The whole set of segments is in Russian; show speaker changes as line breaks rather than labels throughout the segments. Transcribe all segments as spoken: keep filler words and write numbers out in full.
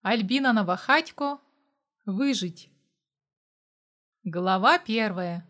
Альбина Новохатько. Выжить. Глава первая.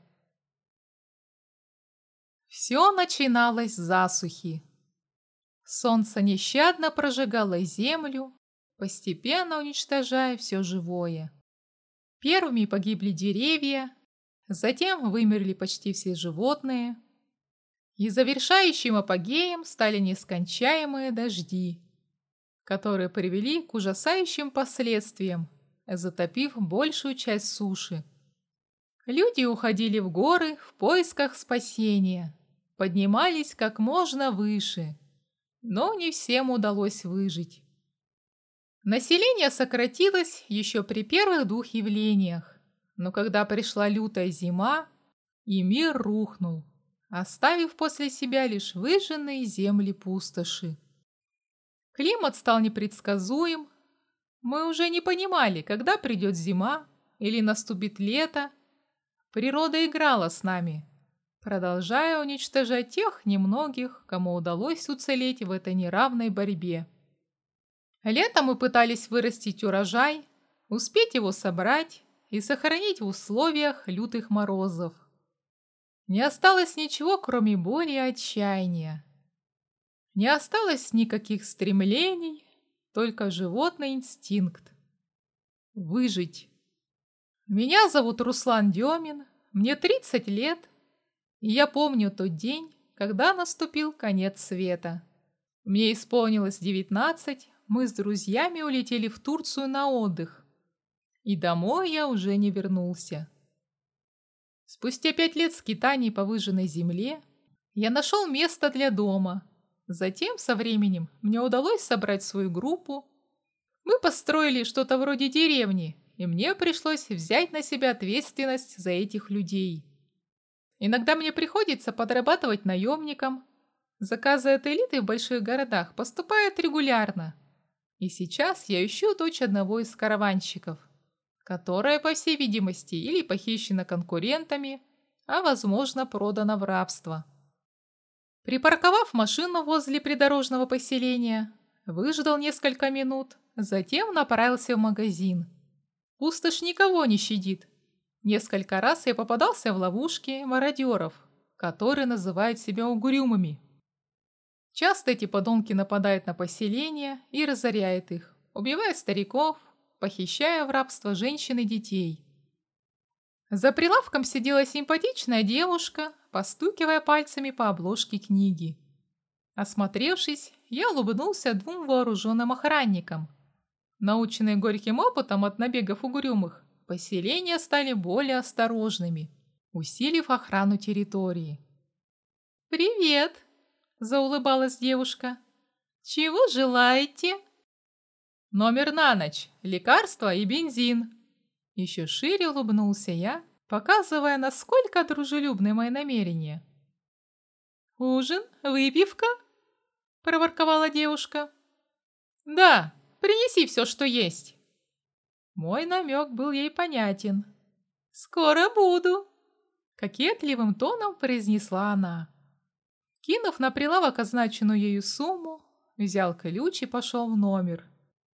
Все начиналось с засухи. Солнце нещадно прожигало землю, постепенно уничтожая все живое. Первыми погибли деревья, затем вымерли почти все животные, и завершающим апогеем стали нескончаемые дожди, которые привели к ужасающим последствиям, затопив большую часть суши. Люди уходили в горы в поисках спасения, поднимались как можно выше, но не всем удалось выжить. Население сократилось еще при первых двух явлениях, но когда пришла лютая зима, и мир рухнул, оставив после себя лишь выжженные земли пустоши. Климат стал непредсказуем, мы уже не понимали, когда придет зима или наступит лето. Природа играла с нами, продолжая уничтожать тех немногих, кому удалось уцелеть в этой неравной борьбе. Летом мы пытались вырастить урожай, успеть его собрать и сохранить в условиях лютых морозов. Не осталось ничего, кроме боли и отчаяния. Не осталось никаких стремлений, только животный инстинкт. Выжить. Меня зовут Руслан Демин, мне тридцать лет, и я помню тот день, когда наступил конец света. Мне исполнилось девятнадцать, мы с друзьями улетели в Турцию на отдых, и домой я уже не вернулся. Спустя пять лет скитаний по выжженной земле я нашел место для дома. Затем, со временем, мне удалось собрать свою группу. Мы построили что-то вроде деревни, и мне пришлось взять на себя ответственность за этих людей. Иногда мне приходится подрабатывать наемником. Заказы от элиты в больших городах поступают регулярно. И сейчас я ищу дочь одного из караванщиков, которая, по всей видимости, или похищена конкурентами, а, возможно, продана в рабство. Припарковав машину возле придорожного поселения, выждал несколько минут, затем направился в магазин. Пустошь никого не щадит. Несколько раз я попадался в ловушки мародеров, которые называют себя угрюмыми. Часто эти подонки нападают на поселения и разоряют их, убивая стариков, похищая в рабство женщин и детей. За прилавком сидела симпатичная девушка, постукивая пальцами по обложке книги. Осмотревшись, я улыбнулся двум вооруженным охранникам. Наученные горьким опытом от набегов угрюмых, поселения стали более осторожными, усилив охрану территории. «Привет!» – заулыбалась девушка. «Чего желаете?» «Номер на ночь, лекарства и бензин». Еще шире улыбнулся я, показывая, насколько дружелюбны мои намерения. «Ужин? Выпивка?» – проворковала девушка. «Да, принеси все, что есть». Мой намек был ей понятен. «Скоро буду», – кокетливым тоном произнесла она. Кинув на прилавок означенную ею сумму, взял ключ и пошел в номер.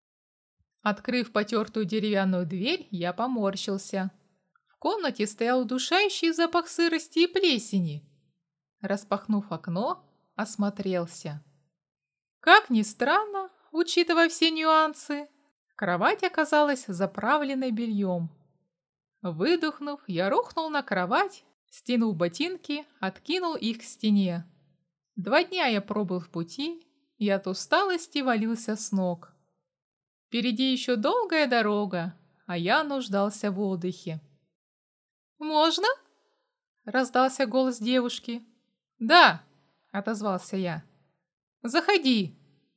Открыв потертую деревянную дверь, я поморщился. В комнате стоял удушающий запах сырости и плесени. Распахнув окно, осмотрелся. Как ни странно, учитывая все нюансы, кровать оказалась заправленной бельем. Выдохнув, я рухнул на кровать, стянул ботинки, откинул их к стене. Два дня я пробыл в пути и от усталости валился с ног. Впереди еще долгая дорога, а я нуждался в отдыхе. «Можно?» – раздался голос девушки. «Да», – отозвался я. «Заходи».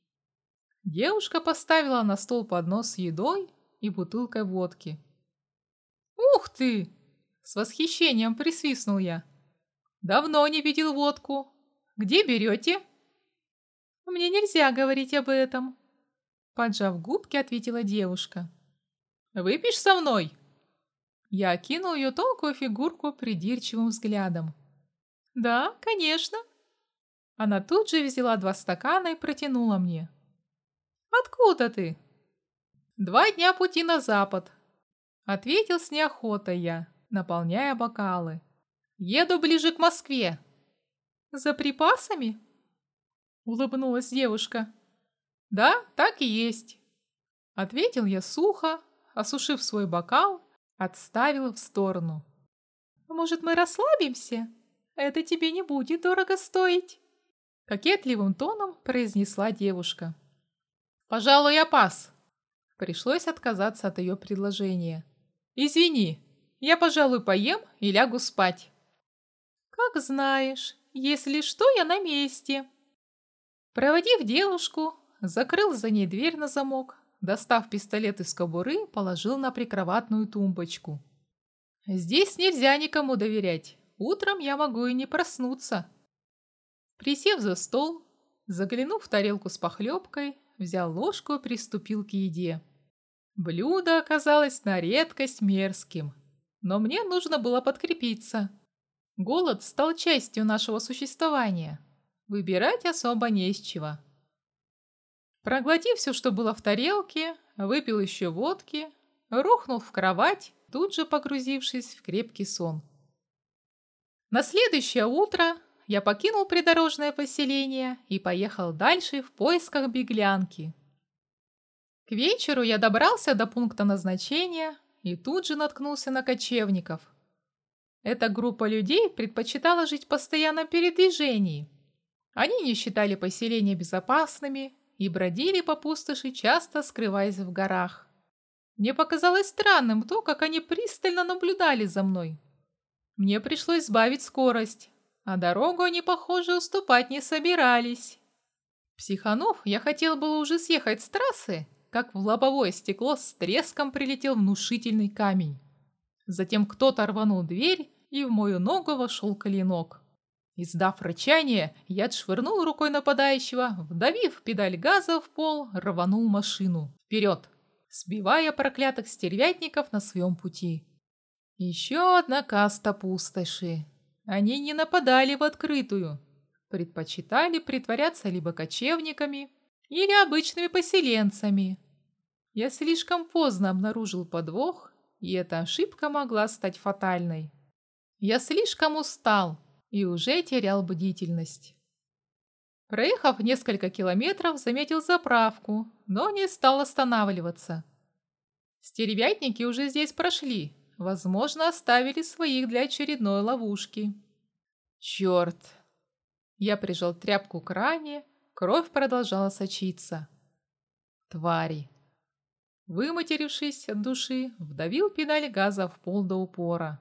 Девушка поставила на стол поднос с едой и бутылкой водки. «Ух ты!» – с восхищением присвистнул я. «Давно не видел водку. Где берете?» «Мне нельзя говорить об этом», – поджав губки, ответила девушка. «Выпьешь со мной?» Я окинул ее тонкую фигурку придирчивым взглядом. «Да, конечно». Она тут же взяла два стакана и протянула мне. «Откуда ты?» Два дня пути на запад, ответил с неохотой я, наполняя бокалы. Еду ближе к Москве. За припасами? Улыбнулась девушка. Да, так и есть. Ответил я сухо, осушив свой бокал, отставил в сторону. Может, мы расслабимся? Это тебе не будет дорого стоить. Кокетливым тоном произнесла девушка. Пожалуй, я пас. Пришлось отказаться от ее предложения. Извини, я, пожалуй, поем и лягу спать. Как знаешь, если что, я на месте. Проводив девушку, закрыл за ней дверь на замок, достав пистолет из кобуры, положил на прикроватную тумбочку. Здесь нельзя никому доверять. Утром я могу и не проснуться. Присев за стол, заглянув в тарелку с похлебкой, взял ложку и приступил к еде. Блюдо оказалось на редкость мерзким, но мне нужно было подкрепиться. Голод стал частью нашего существования. Выбирать особо не из чего. Проглотив все, что было в тарелке, выпил еще водки, рухнул в кровать, тут же погрузившись в крепкий сон. На следующее утро я покинул придорожное поселение и поехал дальше в поисках беглянки. К вечеру я добрался до пункта назначения и тут же наткнулся на кочевников. Эта группа людей предпочитала жить в постоянном передвижении. Они не считали поселения безопасными и бродили по пустоши, часто скрываясь в горах. Мне показалось странным то, как они пристально наблюдали за мной. Мне пришлось сбавить скорость, а дорогу они, похоже, уступать не собирались. Психанув, я хотел было уже съехать с трассы, как в лобовое стекло с треском прилетел внушительный камень. Затем кто-то рванул дверь, и в мою ногу вошел клинок. Издав рычание, я отшвырнул рукой нападающего, вдавив педаль газа в пол, рванул машину вперед, сбивая проклятых стервятников на своем пути. Еще одна каста пустоши. Они не нападали в открытую, предпочитали притворяться либо кочевниками, или обычными поселенцами. Я слишком поздно обнаружил подвох, и эта ошибка могла стать фатальной. Я слишком устал и уже терял бдительность. Проехав несколько километров, заметил заправку, но не стал останавливаться. Стервятники уже здесь прошли, возможно, оставили своих для очередной ловушки. Черт! Я прижал тряпку к ране, кровь продолжала сочиться. Твари! Выматерившись от души, вдавил педаль газа в пол до упора.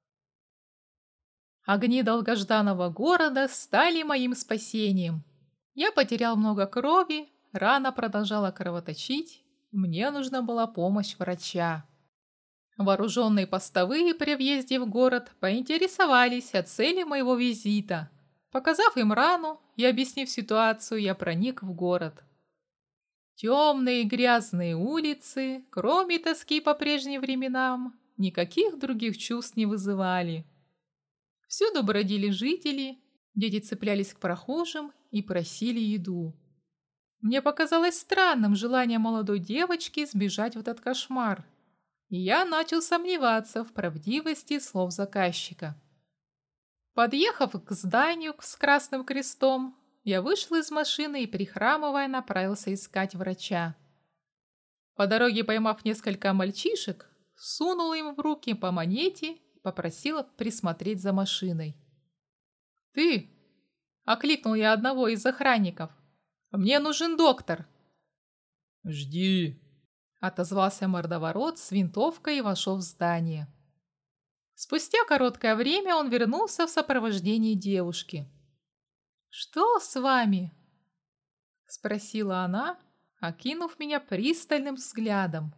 Огни долгожданного города стали моим спасением. Я потерял много крови, рана продолжала кровоточить, мне нужна была помощь врача. Вооруженные постовые при въезде в город поинтересовались о цели моего визита. Показав им рану и объяснив ситуацию, я проник в город. Темные грязные улицы, кроме тоски по прежним временам, никаких других чувств не вызывали. Всюду бродили жители, дети цеплялись к прохожим и просили еду. Мне показалось странным желание молодой девочки сбежать в этот кошмар, и я начал сомневаться в правдивости слов заказчика. Подъехав к зданию с красным крестом, я вышел из машины и, прихрамывая, направился искать врача. По дороге, поймав несколько мальчишек, сунул им в руки по монете и попросил присмотреть за машиной. «Ты!» — окликнул я одного из охранников. «Мне нужен доктор!»
«Жди!»
— отозвался мордоворот с винтовкой и вошел в здание. Спустя короткое время он вернулся в сопровождении девушки. «Что с вами?» — спросила она, окинув меня пристальным взглядом.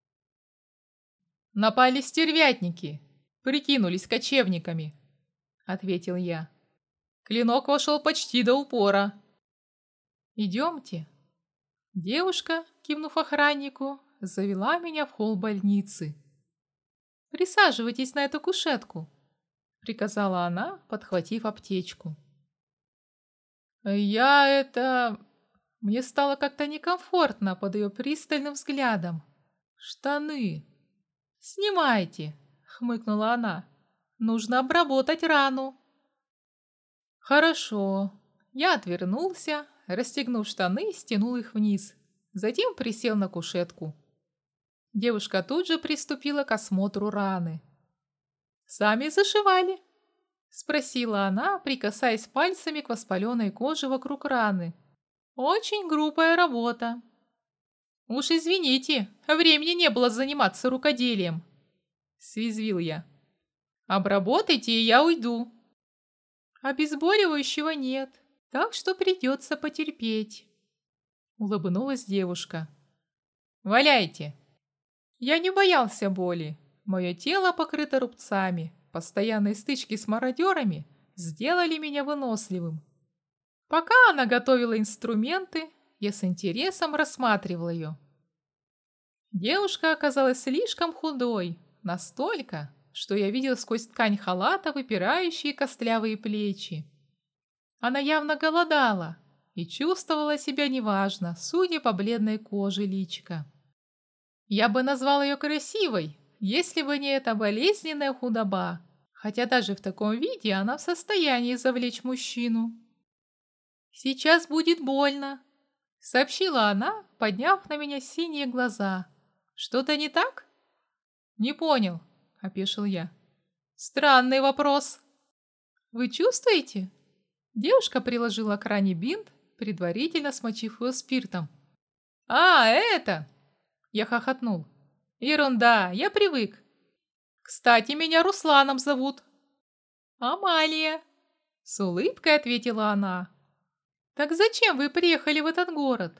«Напали стервятники, прикинулись кочевниками», — ответил я. «Клинок вошел почти до упора». «Идемте». Девушка, кивнув охраннику, завела меня в холл больницы. «Присаживайтесь на эту кушетку», — приказала она, подхватив аптечку. Я это... Мне стало как-то некомфортно под ее пристальным взглядом. «Штаны». «Снимайте», — хмыкнула она. «Нужно обработать рану». «Хорошо». Я отвернулся, расстегнув штаны, стянул их вниз. Затем присел на кушетку. Девушка тут же приступила к осмотру раны. «Сами зашивали?» — спросила она, прикасаясь пальцами к воспаленной коже вокруг раны. «Очень грубая работа». «Уж извините, времени не было заниматься рукоделием», — съязвил я. «Обработайте, и я уйду». «Обезболивающего нет, так что придется потерпеть», — улыбнулась девушка. «Валяйте». Я не боялся боли. Мое тело покрыто рубцами. Постоянные стычки с мародерами сделали меня выносливым. Пока она готовила инструменты, я с интересом рассматривал ее. Девушка оказалась слишком худой, настолько, что я видел сквозь ткань халата выпирающие костлявые плечи. Она явно голодала и чувствовала себя неважно, судя по бледной коже личика. Я бы назвал ее красивой, если бы не эта болезненная худоба, хотя даже в таком виде она в состоянии завлечь мужчину. «Сейчас будет больно», — сообщила она, подняв на меня синие глаза. «Что-то не так?» «Не понял», — опешил я. «Странный вопрос». «Вы чувствуете?» Девушка приложила к ране бинт, предварительно смочив его спиртом. «А, это!» Я хохотнул. «Ерунда, я привык. Кстати, меня Русланом зовут». «Амалия», — с улыбкой ответила она. «Так зачем вы приехали в этот город?»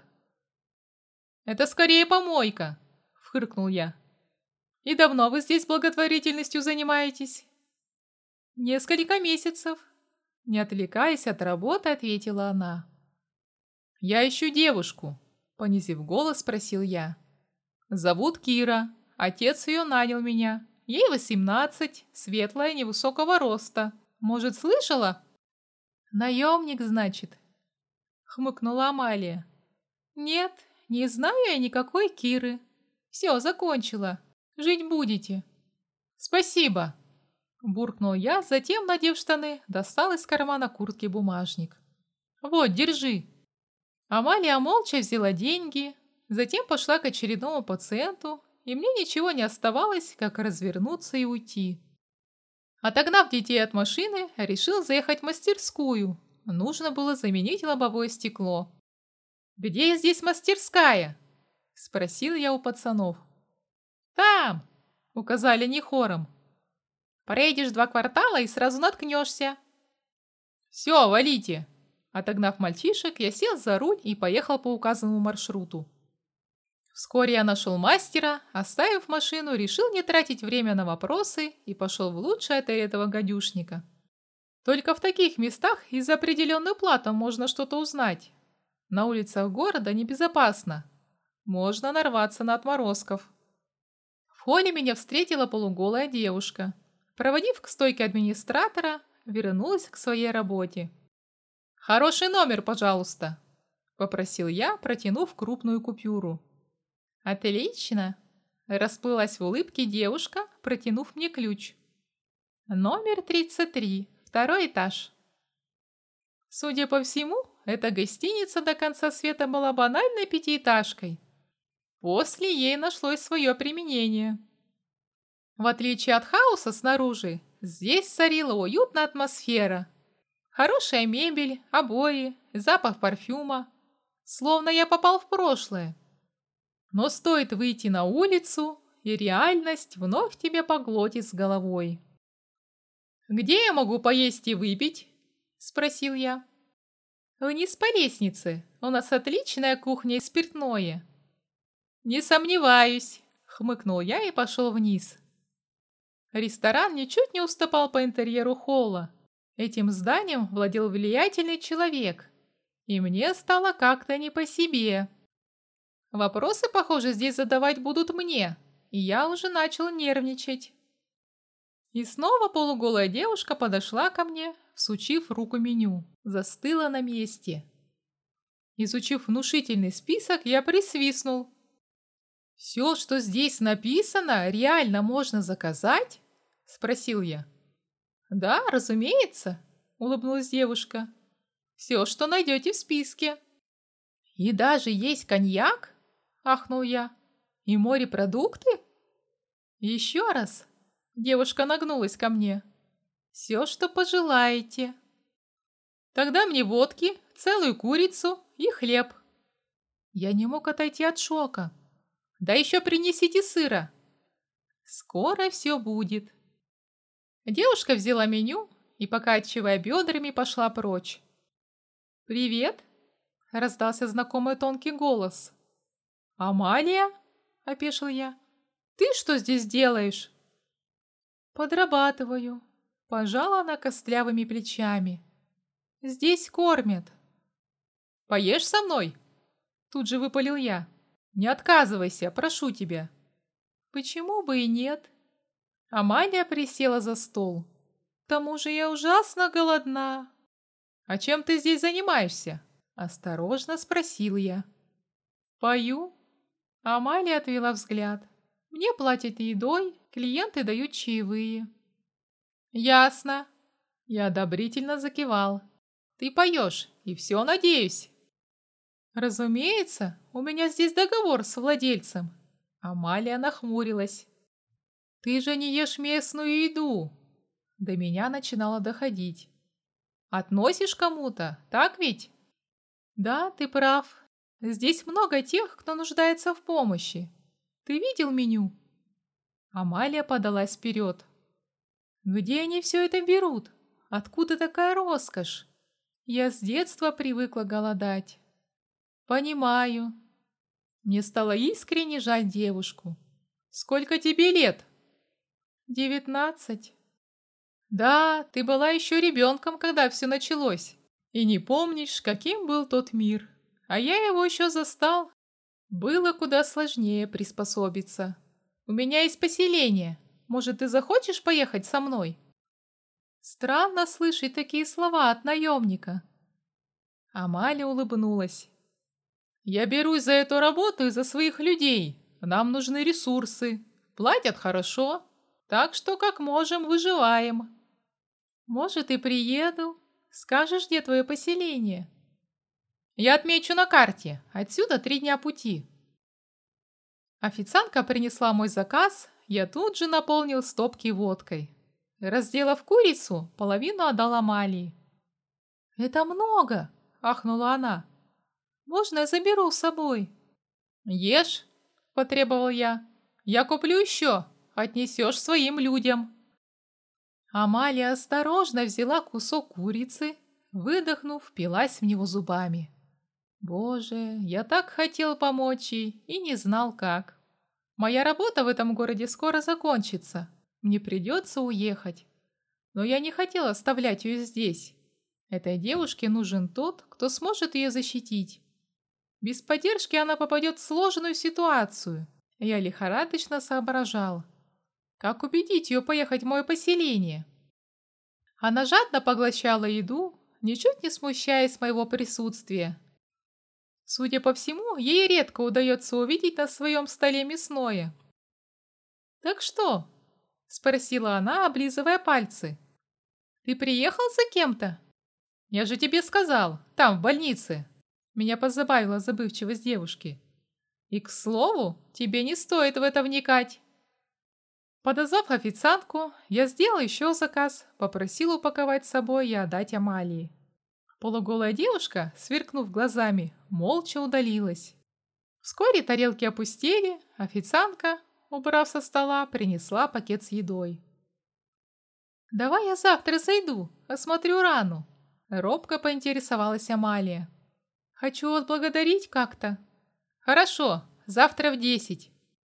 «Это скорее помойка», — фыркнул я. «И давно вы здесь благотворительностью занимаетесь?» «Несколько месяцев», — не отвлекаясь от работы, ответила она. «Я ищу девушку», — понизив голос, спросил я. «Зовут Кира. Отец ее нанял меня. Ей восемнадцать, светлая, невысокого роста. Может, слышала?» «Наемник, значит?» — хмыкнула Амалия. «Нет, не знаю я никакой Киры. Все, закончила. Жить будете». «Спасибо», — буркнул я, затем, надев штаны, достал из кармана куртки бумажник. «Вот, держи». Амалия молча взяла деньги, затем пошла к очередному пациенту, и мне ничего не оставалось, как развернуться и уйти. Отогнав детей от машины, решил заехать в мастерскую. Нужно было заменить лобовое стекло. «Где здесь мастерская?» — спросил я у пацанов. «Там!» — указали не хором. «Проедешь два квартала и сразу наткнешься». «Все, валите!» Отогнав мальчишек, я сел за руль и поехал по указанному маршруту. Вскоре я нашел мастера, оставив машину, решил не тратить время на вопросы и пошел в лучший отель этого гадюшника. Только в таких местах и за определенную плату можно что-то узнать. На улицах города небезопасно. Можно нарваться на отморозков. В холле меня встретила полуголая девушка. Проводив к стойке администратора, вернулась к своей работе. «Хороший номер, пожалуйста», — попросил я, протянув крупную купюру. «Отлично!» — расплылась в улыбке девушка, протянув мне ключ. «Номер тридцать три, второй этаж». Судя по всему, эта гостиница до конца света была банальной пятиэтажкой. После ей нашлось свое применение. В отличие от хаоса снаружи, здесь царила уютная атмосфера. Хорошая мебель, обои, запах парфюма. Словно я попал в прошлое. Но стоит выйти на улицу, и реальность вновь тебя поглотит с головой. «Где я могу поесть и выпить?» – спросил я. «Вниз по лестнице. У нас отличная кухня и спиртное». «Не сомневаюсь», – хмыкнул я и пошел вниз. Ресторан ничуть не уступал по интерьеру холла. Этим зданием владел влиятельный человек, и мне стало как-то не по себе. Вопросы, похоже, здесь задавать будут мне, и я уже начал нервничать. И снова полуголая девушка подошла ко мне, всучив руку меню, застыла на месте. Изучив внушительный список, я присвистнул. «Все, что здесь написано, реально можно заказать?» – спросил я. «Да, разумеется», – улыбнулась девушка. «Все, что найдете в списке». «И даже есть коньяк?» – ахнул я. «И морепродукты?» «Еще раз». Девушка нагнулась ко мне. «Все, что пожелаете». «Тогда мне водки, целую курицу и хлеб». Я не мог отойти от шока. «Да еще принесите сыра». «Скоро все будет». Девушка взяла меню и, покачивая бедрами, пошла прочь. «Привет!» — раздался знакомый тонкий голос. «Амалия?» — опешил я. «Ты что здесь делаешь?» «Подрабатываю», — пожала она костлявыми плечами. «Здесь кормят». «Поешь со мной?» Тут же выпалил я. «Не отказывайся, прошу тебя». «Почему бы и нет?» Амалия присела за стол. «К тому же я ужасно голодна». «А чем ты здесь занимаешься?» Осторожно спросил я. «Пою». Амалия отвела взгляд. «Мне платят едой, клиенты дают чаевые». «Ясно». Я одобрительно закивал. «Ты поешь, и все, надеюсь». «Разумеется, у меня здесь договор с владельцем». Амалия нахмурилась. «Ты же не ешь местную еду!» До меня начинало доходить. «Относишь кому-то, так ведь?» «Да, ты прав. Здесь много тех, кто нуждается в помощи. Ты видел меню?» Амалия подалась вперед. «Где они все это берут? Откуда такая роскошь? Я с детства привыкла голодать». «Понимаю». Мне стало искренне жаль девушку. «Сколько тебе лет?» «Девятнадцать». «Да, ты была еще ребенком, когда все началось. И не помнишь, каким был тот мир. А я его еще застал. Было куда сложнее приспособиться. У меня есть поселение. Может, ты захочешь поехать со мной?» Странно слышать такие слова от наемника. Амалия улыбнулась. «Я берусь за эту работу и за своих людей. Нам нужны ресурсы. Платят хорошо. Так что как можем, выживаем». «Может, и приеду. Скажешь, где твое поселение?» «Я отмечу на карте. Отсюда три дня пути». Официантка принесла мой заказ. Я тут же наполнил стопки водкой. Разделав курицу, половину отдала Амалии. «Это много!» – ахнула она. «Можно я заберу с собой?» «Ешь!» – потребовал я. «Я куплю еще. Отнесешь своим людям». Амалия осторожно взяла кусок курицы, выдохнув, впилась в него зубами. Боже, я так хотел помочь ей и не знал как. Моя работа в этом городе скоро закончится. Мне придется уехать. Но я не хотел оставлять ее здесь. Этой девушке нужен тот, кто сможет ее защитить. Без поддержки она попадет в сложную ситуацию. Я лихорадочно соображал. Как убедить ее поехать в мое поселение? Она жадно поглощала еду, ничуть не смущаясь моего присутствия. Судя по всему, ей редко удается увидеть на своем столе мясное. «Так что?» – спросила она, облизывая пальцы. «Ты приехал за кем-то?» «Я же тебе сказал, там, в больнице». Меня позабавила забывчивость девушки. «И, к слову, тебе не стоит в это вникать». Подозвав официантку, я сделал еще заказ, попросил упаковать с собой и отдать Амалии. Полуголая девушка, сверкнув глазами, молча удалилась. Вскоре тарелки опустели, официантка, убрав со стола, принесла пакет с едой. «Давай я завтра зайду, осмотрю рану», — робко поинтересовалась Амалия. «Хочу отблагодарить как-то». «Хорошо, завтра в десять».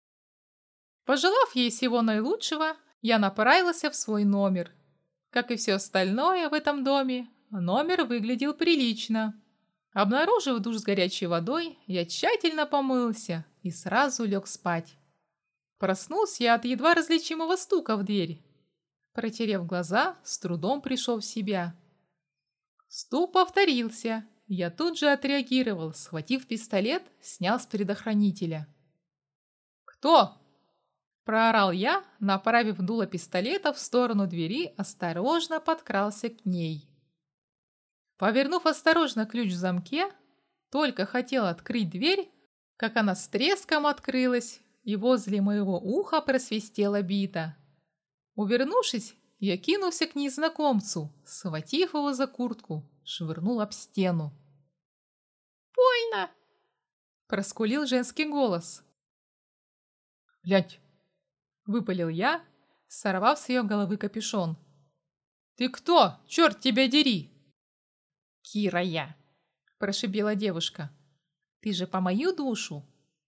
Пожелав ей всего наилучшего, я направился в свой номер. Как и все остальное в этом доме, номер выглядел прилично. Обнаружив душ с горячей водой, я тщательно помылся и сразу лег спать. Проснулся я от едва различимого стука в дверь. Протерев глаза, с трудом пришел в себя. Стук повторился. Я тут же отреагировал, схватив пистолет, снял с предохранителя. «Кто?» – проорал я, направив дуло пистолета в сторону двери, осторожно подкрался к ней. Повернув осторожно ключ в замке, только хотел открыть дверь, как она с треском открылась, и возле моего уха просвистела бита. Увернувшись, я кинулся к незнакомцу, схватив его за куртку, швырнул об стену.
«Больно!»
– проскулил женский голос.
Блядь,
Выпалил я, сорвав с ее головы капюшон. «Ты кто? Черт тебя дери!»
«Кира я!»
– прошипела девушка.
«Ты же по мою душу!»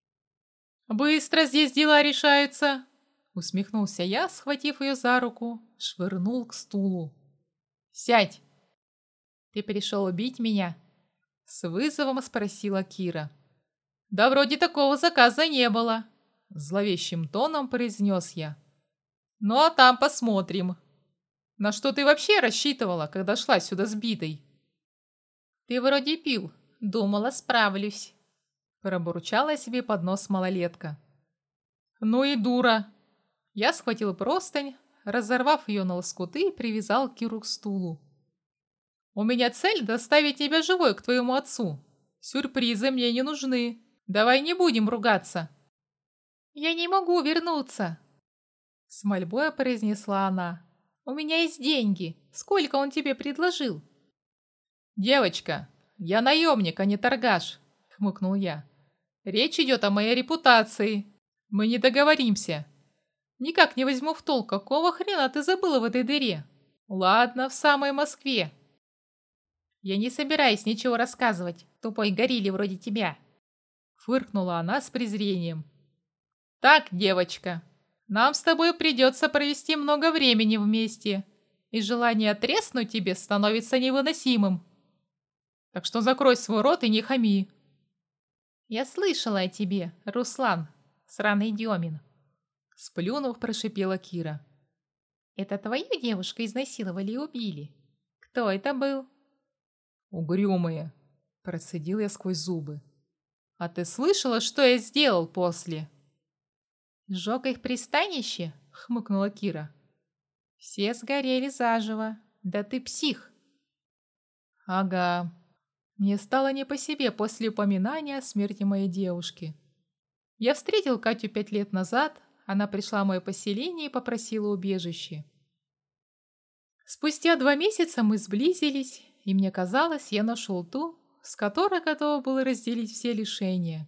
«Быстро здесь дела решаются!» – усмехнулся я, схватив ее за руку, швырнул к стулу. «Сядь!»
«Ты пришел убить меня?»
– с вызовом спросила Кира. «Да вроде такого заказа не было!» – зловещим тоном произнес я. «Ну а там посмотрим. На что ты вообще рассчитывала, когда шла сюда сбитой?»
«Ты вроде пил. Думала, справлюсь».
Пробурчала себе под нос малолетка. «Ну и дура!» Я схватил простынь, разорвав ее на лоскуты, привязал Киру к стулу. «У меня цель доставить тебя живой к твоему отцу. Сюрпризы мне не нужны. Давай не будем ругаться».
«Я не могу вернуться»,
— с мольбой произнесла она.
«У меня есть деньги. Сколько он тебе предложил?»
«Девочка, я наемник, а не торгаш», — хмыкнул я. «Речь идет о моей репутации. Мы не договоримся. Никак не возьму в толк, какого хрена ты забыла в этой дыре. Ладно, в самой Москве».
«Я не собираюсь ничего рассказывать, тупой горилле вроде тебя»,
— фыркнула она с презрением. «Так, девочка, нам с тобой придется провести много времени вместе, и желание треснуть тебе становится невыносимым. Так что закрой свой рот и не хами».
«Я слышала о тебе, Руслан, сраный Демин», —
сплюнув, прошипела Кира.
«Это твою девушку изнасиловали и убили? Кто это был?»
«Угрюмые», — процедил я сквозь зубы. «А ты слышала, что я сделал после?»
«Сжег их пристанище?» — хмыкнула Кира. «Все сгорели заживо. Да ты псих!»
«Ага». Мне стало не по себе после упоминания о смерти моей девушки. Я встретил Катю пять лет назад, она пришла в мое поселение и попросила убежище. Спустя два месяца мы сблизились, и мне казалось, я нашел ту, с которой готов был разделить все лишения.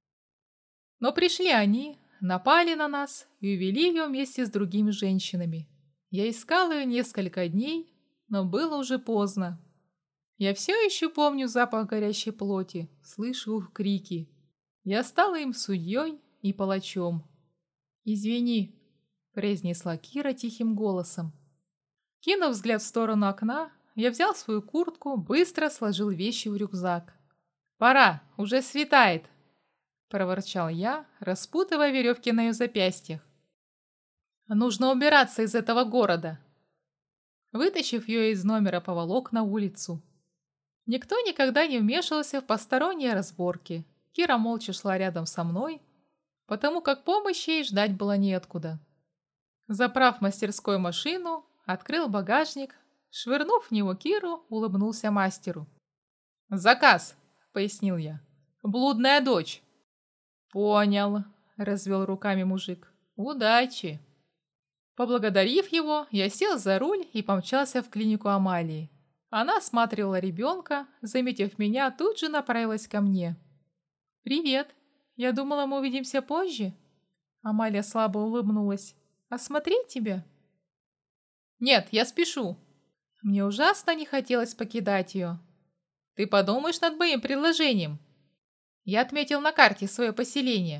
Но пришли они, напали на нас и увели ее вместе с другими женщинами. Я искал ее несколько дней, но было уже поздно. Я все еще помню запах горящей плоти, слышу их крики. Я стала им судьей и палачом. «Извини», — произнесла Кира тихим голосом. Кинув взгляд в сторону окна, я взял свою куртку, быстро сложил вещи в рюкзак. «Пора, уже светает», — проворчал я, распутывая веревки на ее запястьях. «Нужно убираться из этого города». Вытащив ее из номера, поволок на улицу. Никто никогда не вмешивался в посторонние разборки. Кира молча шла рядом со мной, потому как помощи ей ждать было неоткуда. Заправ в мастерской машину, открыл багажник, швырнув в него Киру, улыбнулся мастеру. «Заказ», — пояснил я. «Блудная дочь». «Понял», — развел руками мужик. «Удачи». Поблагодарив его, я сел за руль и помчался в клинику Амалии. Она осматривала ребенка, заметив меня, тут же направилась ко мне. «Привет. Я думала, мы увидимся позже». Амалия слабо улыбнулась. «Осмотреть тебя?» «Нет, я спешу». Мне ужасно не хотелось покидать ее. «Ты подумаешь над моим предложением?» Я отметил на карте свое поселение.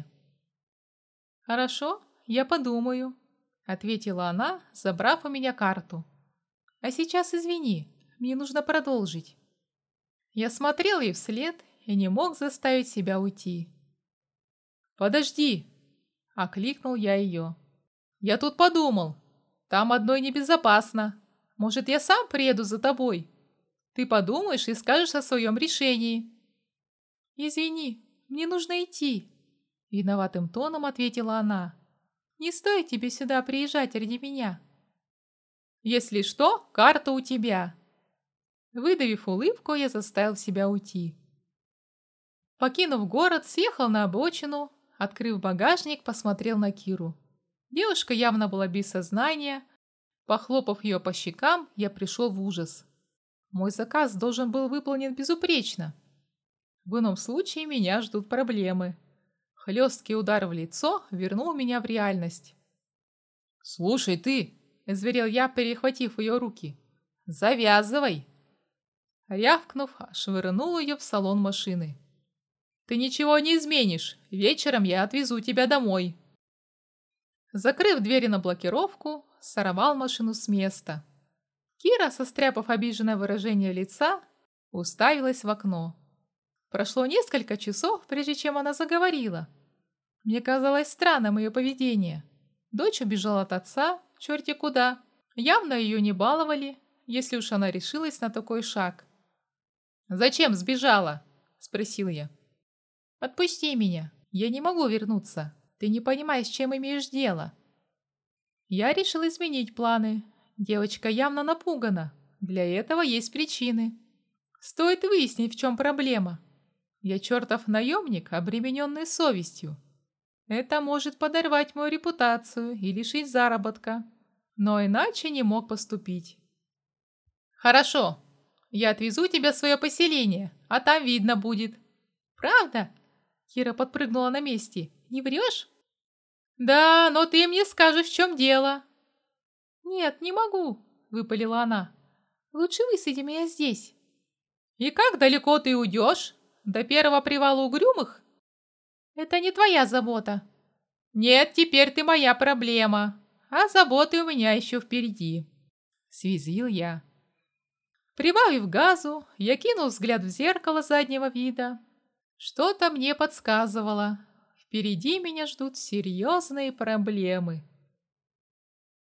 «Хорошо, я подумаю», — ответила она, забрав у меня карту. «А сейчас извини, мне нужно продолжить». Я смотрел ей вслед и не мог заставить себя уйти. «Подожди!» — окликнул я ее. «Я тут подумал. Там одной небезопасно. Может, я сам приеду за тобой? Ты подумаешь и скажешь о своем решении». «Извини, мне нужно идти». Виноватым тоном ответила она. «Не стоит тебе сюда приезжать ради меня». «Если что, карта у тебя». Выдавив улыбку, я заставил себя уйти. Покинув город, съехал на обочину, открыв багажник, посмотрел на Киру. Девушка явно была без сознания. Похлопав ее по щекам, я пришел в ужас. Мой заказ должен был выполнен безупречно. В ином случае меня ждут проблемы. Хлесткий удар в лицо вернул меня в реальность.
«Слушай ты!»
— зверел я, перехватив ее руки. «Завязывай!» Рявкнув, швырнул ее в салон машины. «Ты ничего не изменишь. Вечером я отвезу тебя домой». Закрыв двери на блокировку, сорвал машину с места. Кира, состряпав обиженное выражение лица, уставилась в окно. Прошло несколько часов, прежде чем она заговорила. Мне казалось странным ее поведение. Дочь убежала от отца, черти куда. Явно ее не баловали, если уж она решилась на такой шаг. «Зачем сбежала?» – спросил я. «Отпусти меня, я не могу вернуться. Ты не понимаешь, с чем имеешь дело». Я решил изменить планы. Девочка явно напугана. Для этого есть причины. Стоит выяснить, в чем проблема. Я чертов наемник, обремененный совестью. Это может подорвать мою репутацию и лишить заработка. Но иначе не мог поступить. «Хорошо, я отвезу тебя в свое поселение, а там видно будет». «Правда?» Кира подпрыгнула на месте. «Не врешь?» «Да, но ты мне скажешь, в чем дело». «Нет, не могу», — выпалила она. «Лучше высади меня здесь». «И как далеко ты уйдешь? До первого привала Угрюмых?» «Это не твоя забота». «Нет, теперь ты моя проблема, а заботы у меня еще впереди», — съязвил я. Прибавив газу, я кинул взгляд в зеркало заднего вида. Что-то мне подсказывало. Впереди меня ждут серьезные проблемы.